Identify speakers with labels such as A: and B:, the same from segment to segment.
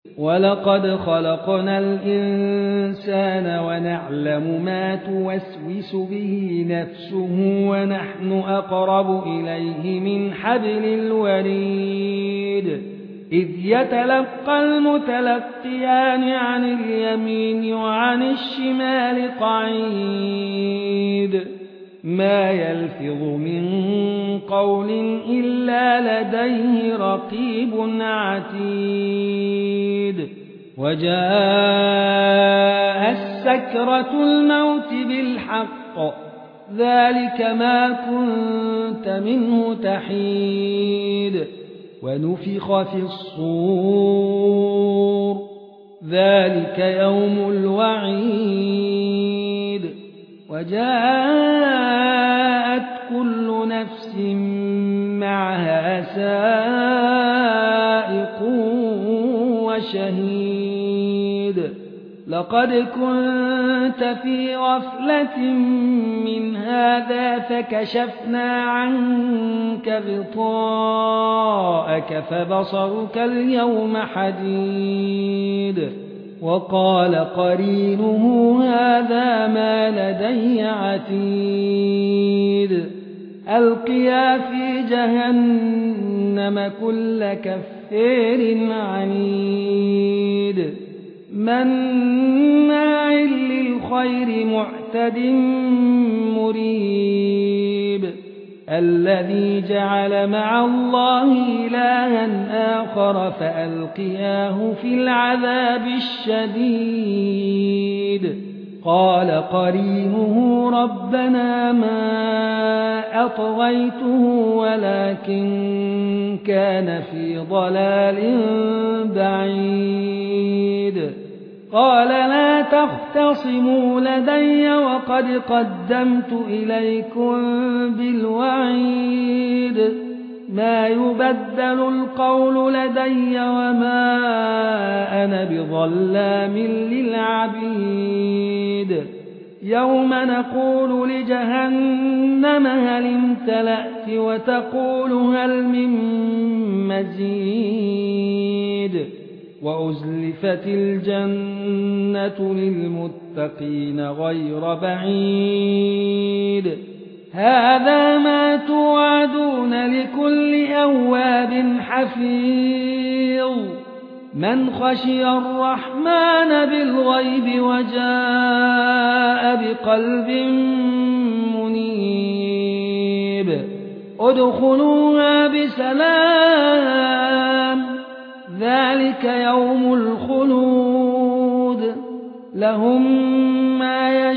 A: ولقد خلقنا الإنسان ونعلم ما توسوس به نفسه ونحن أقرب إليه من حبل الوريد إذ يتلقى المتلقيان عن اليمين وعن الشمال قعيد ما يلفظ من قول إلا لديه رقيب عتيد وجاء السكرة الموت بالحق ذلك ما كنت منه تحيد ونفخ في الصور ذلك يوم الوعيد وجاءت كل نفس معها سائق وشهيد لقد كنت في غفلة من هذا فكشفنا عنك غطاءك فبصرك اليوم حديد وقال قرينه هذا ما لدي عتيد ألقيا في جهنم كل كفار عنيد مناع للخير معتد مريب الذي جعل مع الله إلها آخر فألقياه في العذاب الشديد قال قرينه ربنا ما أطغيته ولكن كان في ضلال بعيد قال لا تختصموا لدي وقد قدمت إليكم بالوعيد ما يبدل القول لدي وما أنا بظلام للعبيد يوم نقول لجهنم هل امتلأت وتقول هل من مزيد وأزلفت الجنة للمتقين غير بعيد هذا ما توعدون لكل أواب حفيظ من خشي الرحمن بالغيب وجاء بقلب منيب ادخلوها بسلام ذلك يوم الخلود لهم ما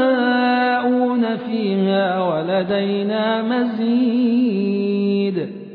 A: يشاءون فيها ولدينا مزيد